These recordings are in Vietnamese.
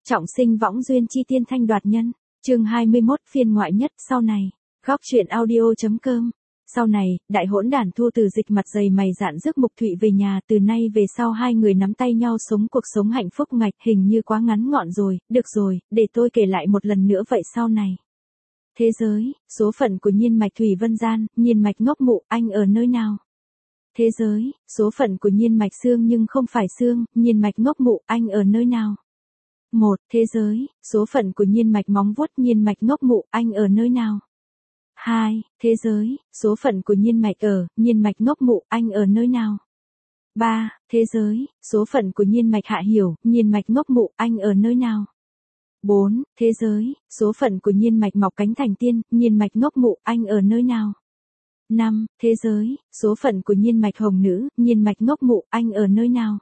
Trọng sinh võng duyên chi tiên thanh đoạt nhân. Chương 21 phiên ngoại nhất sau này. Góc truyện audio.com. Sau này, đại hỗn đản Thu Từ Dịch mặt dày mày dạn rước Mục Thụy về nhà, từ nay về sau hai người nắm tay nhau sống cuộc sống hạnh phúc. Ngạch, hình như quá ngắn gọn rồi, được rồi, để tôi kể lại một lần nữa vậy sau này. Thế giới, số phận của Nhiên Mạch Thủy Vân Gian, Nhiên Mạch ngốc mụ, anh ở nơi nào? Thế giới, số phận của Nhiên Mạch Xương nhưng không phải Xương, Nhiên Mạch ngốc mụ, anh ở nơi nào? 1. Thế giới, số phận của Nhiên Mạch Móng Vuốt, Nhiên Mạch ngốc mụ, anh ở nơi nào? 2. Thế giới, số phận của Nhiên Mạch Nhiên Mạch ngốc mụ, anh ở nơi nào? 3. Thế giới, số phận của Nhiên Mạch Hạ Hiểu, Nhiên Mạch ngốc mụ, anh ở nơi nào? 4. Thế giới, số phận của Nhiên Mạch Mọc Cánh Thành Tiên, Nhiên Mạch ngốc mụ, anh ở nơi nào? 5. Thế giới, số phận của Nhiên Mạch Hồng Nữ, Nhiên Mạch ngốc mụ, anh ở nơi nào?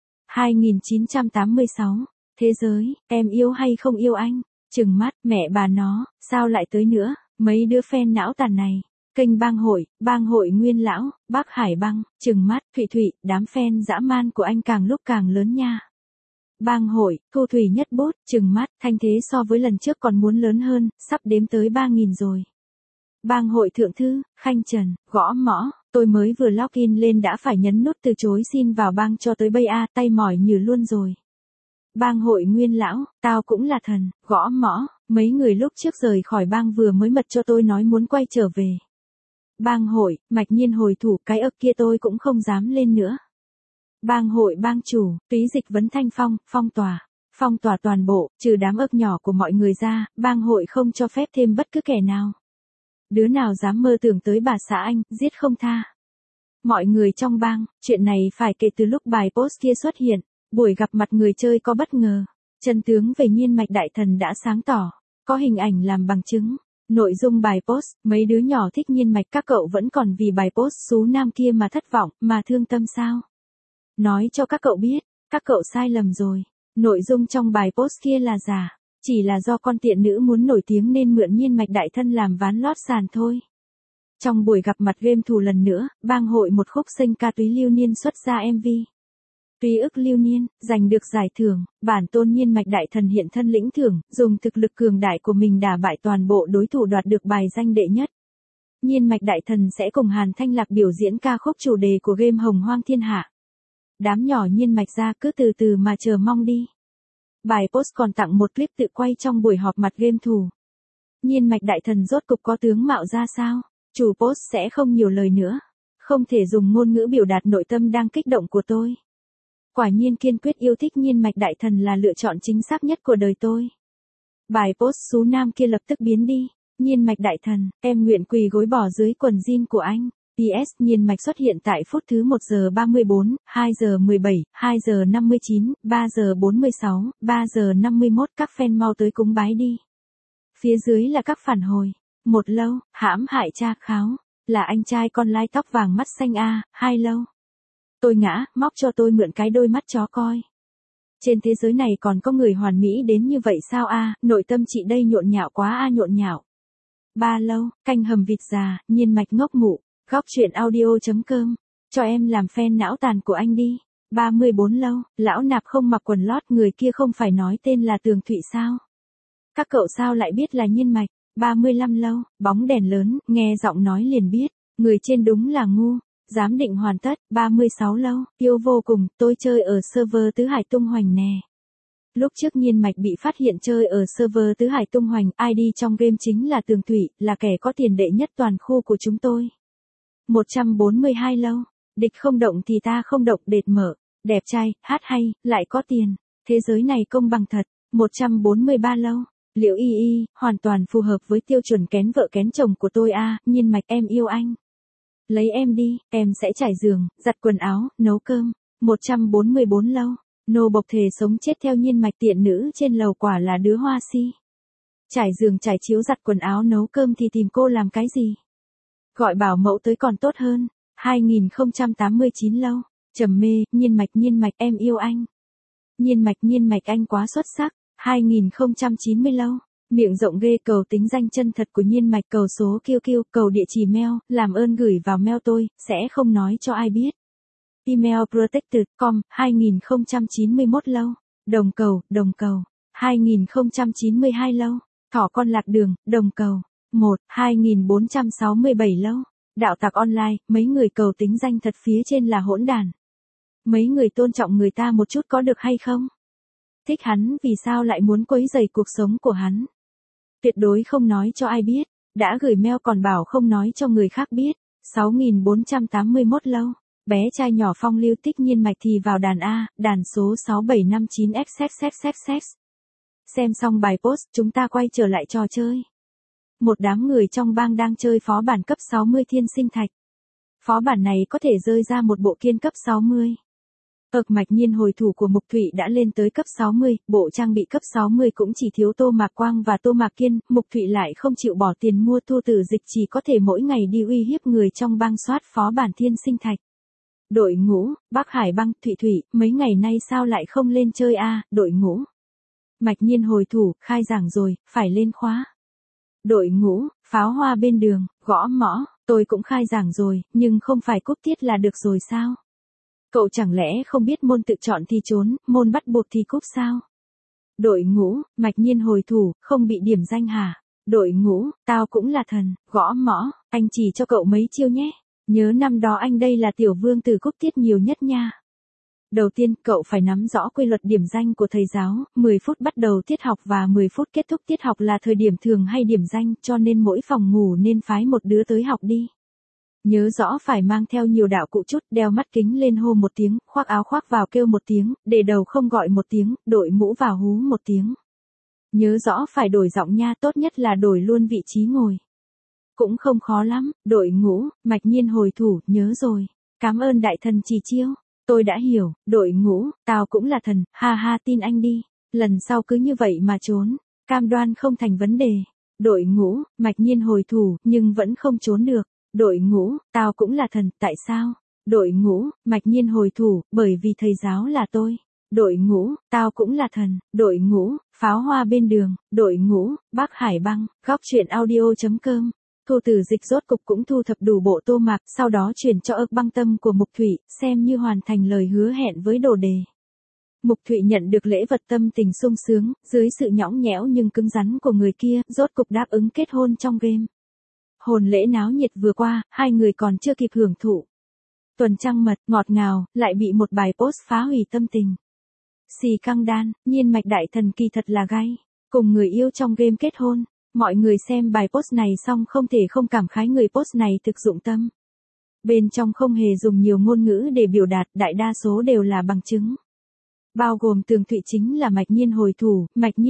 2986. Thế giới, em yêu hay không yêu anh? Trừng mắt, mẹ bà nó, sao lại tới nữa? Mấy đứa fan não tàn này. Kênh bang hội Nguyên Lão, Bác Hải Băng, trừng mắt, Thụy, đám fan dã man của anh càng lúc càng lớn nha. Bang hội, Thu Thủy Nhất Bốt, trừng mắt, thanh thế so với lần trước còn muốn lớn hơn, sắp đếm tới 3.000 rồi. Bang hội Thượng Thư, Khanh Trần, gõ mõ, tôi mới vừa login lên đã phải nhấn nút từ chối xin vào bang cho tới bây a, tay mỏi nhừ luôn rồi. Bang hội Nguyên Lão, tao cũng là thần, gõ mõ, mấy người lúc trước rời khỏi bang vừa mới mật cho tôi nói muốn quay trở về. Bang hội, Mạch Nhiên hồi thủ, cái ức kia tôi cũng không dám lên nữa. Bang hội bang chủ, Túy Dịch vấn Thanh Phong, phong tỏa toàn bộ, trừ đám ức nhỏ của mọi người ra, bang hội không cho phép thêm bất cứ kẻ nào. Đứa nào dám mơ tưởng tới bà xã anh, giết không tha. Mọi người trong bang, chuyện này phải kể từ lúc bài post kia xuất hiện. Buổi gặp mặt người chơi có bất ngờ. Chân tướng về Nhiên Mạch Đại Thần đã sáng tỏ. Có hình ảnh làm bằng chứng. Nội dung bài post, mấy đứa nhỏ thích Nhiên Mạch các cậu vẫn còn vì bài post xú nam kia mà thất vọng, mà thương tâm sao? Nói cho các cậu biết, các cậu sai lầm rồi. Nội dung trong bài post kia là giả. Chỉ là do con tiện nữ muốn nổi tiếng nên mượn Nhiên Mạch Đại Thân làm ván lót sàn thôi. Trong buổi gặp mặt game thù lần nữa, bang hội một khúc sinh ca Túy Lưu Niên xuất ra MV. Túy ức Lưu Niên, giành được giải thưởng, bản tôn Nhiên Mạch Đại Thần hiện thân lĩnh thưởng, dùng thực lực cường đại của mình đả bại toàn bộ đối thủ đoạt được bài danh đệ nhất. Nhiên Mạch Đại Thần sẽ cùng Hàn Thanh Lạc biểu diễn ca khúc chủ đề của game Hồng Hoang Thiên Hạ. Đám nhỏ Nhiên Mạch ra cứ từ từ mà chờ mong đi. Bài post còn tặng một clip tự quay trong buổi họp mặt game thù. Nhiên Mạch Đại Thần rốt cục có tướng mạo ra sao? Chủ post sẽ không nhiều lời nữa. Không thể dùng ngôn ngữ biểu đạt nội tâm đang kích động của tôi. Quả nhiên kiên quyết yêu thích Nhiên Mạch Đại Thần là lựa chọn chính xác nhất của đời tôi. Bài post xú nam kia lập tức biến đi. Nhiên Mạch Đại Thần, em nguyện quỳ gối bỏ dưới quần jean của anh. PS Nhiên Mạch xuất hiện tại phút thứ 1 giờ 34, 2 giờ 17, 2 giờ 59, 3 giờ 46, 3 giờ 51. Các fan mau tới cúng bái đi. Phía dưới là các phản hồi. 1 lâu, hãm hại cha kháo. Là anh trai con lai tóc vàng mắt xanh a. 2 lâu. Tôi ngã, móc cho tôi mượn cái đôi mắt chó coi. Trên thế giới này còn có người hoàn mỹ đến như vậy sao a? Nội tâm chị đây nhộn nhạo quá a, nhộn nhạo. 3 lâu, canh hầm vịt già, Nhiên Mạch ngốc mụ. Góc truyện audio.com. Cho em làm fan não tàn của anh đi. 34 lâu, lão nạp không mặc quần lót, người kia không phải nói tên là Tường Thụy sao? Các cậu sao lại biết là Nhiên Mạch? 35 lâu, bóng đèn lớn, nghe giọng nói liền biết, người trên đúng là ngu. Giám định hoàn tất. 36 lâu, yêu vô cùng, tôi chơi ở server Tứ Hải Tung Hoành nè. Lúc trước Nhiên Mạch bị phát hiện chơi ở server Tứ Hải Tung Hoành, ID trong game chính là Tường Thụy, là kẻ có tiền đệ nhất toàn khu của chúng tôi. 142 lâu, địch không động thì ta không động, đệt mở, đẹp trai, hát hay, lại có tiền, thế giới này công bằng thật. 143 lâu, Liễu Y, hoàn toàn phù hợp với tiêu chuẩn kén vợ kén chồng của tôi a. Nhiên Mạch em yêu anh. Lấy em đi, em sẽ trải giường, giặt quần áo, nấu cơm. 144 lâu, nô bộc thề sống chết theo Nhiên Mạch, tiện nữ trên lầu quả là đứa hoa si. Trải giường trải chiếu giặt quần áo nấu cơm thì tìm cô làm cái gì? Gọi bảo mẫu tới còn tốt hơn. 2089 lâu, trầm mê, Nhiên Mạch em yêu anh. Nhiên Mạch anh quá xuất sắc. 2090 lâu. Miệng rộng ghê, cầu tính danh chân thật của Nhiên Mạch, cầu số QQ, cầu địa chỉ mail, làm ơn gửi vào mail tôi, sẽ không nói cho ai biết. Email protected.com, 2091 lâu. Đồng cầu. 2092 lâu. Thỏ con lạc đường, đồng cầu. 2467 lâu. Đạo tặc online, mấy người cầu tính danh thật phía trên là hỗn đàn. Mấy người tôn trọng người ta một chút có được hay không? Thích hắn vì sao lại muốn quấy rầy cuộc sống của hắn? Tuyệt đối không nói cho ai biết. Đã gửi mail còn bảo không nói cho người khác biết. 6481 lâu. Bé trai nhỏ phong lưu tích nhiên mạch thì vào đàn A, đàn số 6759XXXXX. Xem xong bài post, chúng ta quay trở lại trò chơi. Một đám người trong bang đang chơi phó bản cấp 60 thiên sinh thạch. Phó bản này có thể rơi ra một bộ kiên cấp 60. Mạch nhiên hồi thủ của Mục Thụy đã lên tới cấp 60, bộ trang bị cấp 60 cũng chỉ thiếu Tô Mạc Quang và Tô Mạc Kiên, Mục Thụy lại không chịu bỏ tiền mua Thu Tử Dịch, chỉ có thể mỗi ngày đi uy hiếp người trong bang soát phó bản thiên sinh thạch. Đội ngũ, Bắc Hải băng, Thụy Thụy, mấy ngày nay sao lại không lên chơi a? Đội ngũ. Mạch nhiên hồi thủ, khai giảng rồi, phải lên khóa. Đội ngũ, pháo hoa bên đường, gõ mõ, tôi cũng khai giảng rồi, nhưng không phải cúp tiết là được rồi sao? Cậu chẳng lẽ không biết môn tự chọn thì trốn, môn bắt buộc thì cúp sao? Đội ngũ, Mạch nhiên hồi thủ, không bị điểm danh hả? Đội ngũ, tao cũng là thần, gõ mõ, anh chỉ cho cậu mấy chiêu nhé. Nhớ năm đó anh đây là tiểu vương từ cúp tiết nhiều nhất nha. Đầu tiên, cậu phải nắm rõ quy luật điểm danh của thầy giáo, 10 phút bắt đầu tiết học và 10 phút kết thúc tiết học là thời điểm thường hay điểm danh, cho nên mỗi phòng ngủ nên phái một đứa tới học đi. Nhớ rõ phải mang theo nhiều đạo cụ chút, đeo mắt kính lên hô một tiếng, khoác áo khoác vào kêu một tiếng, để đầu không gọi một tiếng, đội mũ vào hú một tiếng. Nhớ rõ phải đổi giọng nha, tốt nhất là đổi luôn vị trí ngồi. Cũng không khó lắm, đội ngũ, Mạch nhiên hồi thủ, nhớ rồi. Cảm ơn đại thần chỉ chiêu. Tôi đã hiểu, đội ngũ, tao cũng là thần, ha ha tin anh đi. Lần sau cứ như vậy mà trốn, cam đoan không thành vấn đề. Đội ngũ, Mạch nhiên hồi thủ, nhưng vẫn không trốn được. Đội ngũ, tao cũng là thần, tại sao? Đội ngũ, Mạch nhiên hồi thủ, bởi vì thầy giáo là tôi. Đội ngũ, tao cũng là thần. Đội ngũ, pháo hoa bên đường. Đội ngũ, Bắc Hải băng, góc truyện audio.com. Thu Tử Dịch rốt cục cũng thu thập đủ bộ tô mạc, sau đó chuyển cho băng tâm của Mục Thụy, xem như hoàn thành lời hứa hẹn với đồ đề. Mục Thụy nhận được lễ vật tâm tình sung sướng, dưới sự nhõng nhẽo nhưng cứng rắn của người kia, rốt cục đáp ứng kết hôn trong game. Hôn lễ náo nhiệt vừa qua, hai người còn chưa kịp hưởng thụ. Tuần trăng mật, ngọt ngào, lại bị một bài post phá hủy tâm tình. Xì căng đan, nhiên mạch đại thần kỳ thật là gay, cùng người yêu trong game kết hôn. Mọi người xem bài post này xong không thể không cảm khái người post này thực dụng tâm. Bên trong không hề dùng nhiều ngôn ngữ để biểu đạt, đại đa số đều là bằng chứng. Bao gồm Tường Thụy chính là Mạch nhiên hồi thủ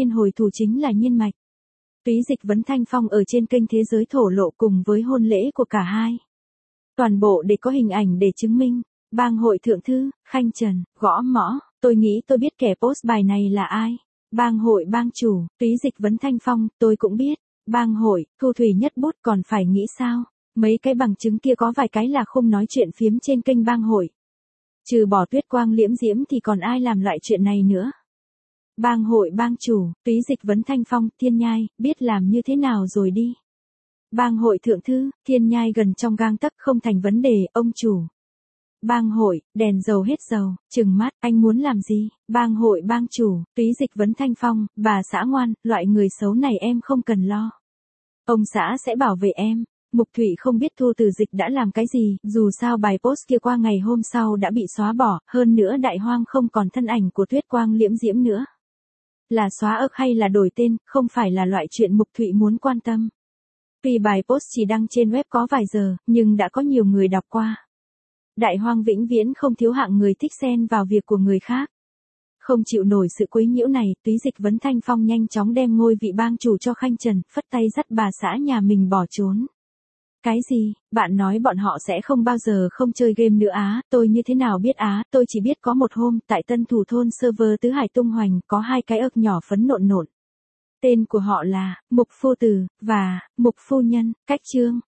chính là nhiên mạch. Túy Dịch vấn Thanh Phong ở trên kênh Thế Giới thổ lộ cùng với hôn lễ của cả hai. Toàn bộ để có hình ảnh để chứng minh. Bang hội thượng thư, Khanh Trần, gõ mõ, tôi nghĩ tôi biết kẻ post bài này là ai. Bang hội bang chủ, Túy Dịch vấn Thanh Phong, tôi cũng biết. Bang hội, Thu Thủy nhất bút còn phải nghĩ sao? Mấy cái bằng chứng kia có vài cái là không nói chuyện phiếm trên kênh bang hội. Trừ bỏ Tuyết Quang Liễm Diễm thì còn ai làm loại chuyện này nữa? Bang hội bang chủ, Túy Dịch vấn Thanh Phong, Thiên Nhai, biết làm như thế nào rồi đi. Bang hội thượng thư, Thiên Nhai gần trong gang tấc không thành vấn đề, ông chủ. Bang hội, đèn dầu hết dầu, trừng mắt, anh muốn làm gì? Bang hội bang chủ, Túy Dịch vấn Thanh Phong, bà xã ngoan, loại người xấu này em không cần lo. Ông xã sẽ bảo vệ em. Mục Thụy không biết Thu Tử Dịch đã làm cái gì, dù sao bài post kia qua ngày hôm sau đã bị xóa bỏ, hơn nữa đại hoang không còn thân ảnh của Tuyết Quang Liễm Diễm nữa. Là xóa hay là đổi tên, không phải là loại chuyện Mục Thụy muốn quan tâm. Vì bài post chỉ đăng trên web có vài giờ, nhưng đã có nhiều người đọc qua. Đại hoang vĩnh viễn không thiếu hạng người thích xen vào việc của người khác. Không chịu nổi sự quấy nhiễu này, Túy Dịch vấn Thanh Phong nhanh chóng đem ngôi vị bang chủ cho Khanh Trần, phất tay dắt bà xã nhà mình bỏ trốn. Cái gì, bạn nói bọn họ sẽ không bao giờ không chơi game nữa á, tôi như thế nào biết á, tôi chỉ biết có một hôm, tại Tân Thủ Thôn server Tứ Hải tung hoành, có hai cái nhỏ phấn nộn nộn. Tên của họ là, Mục Phu Tử, và, Mục Phu Nhân, cách chương.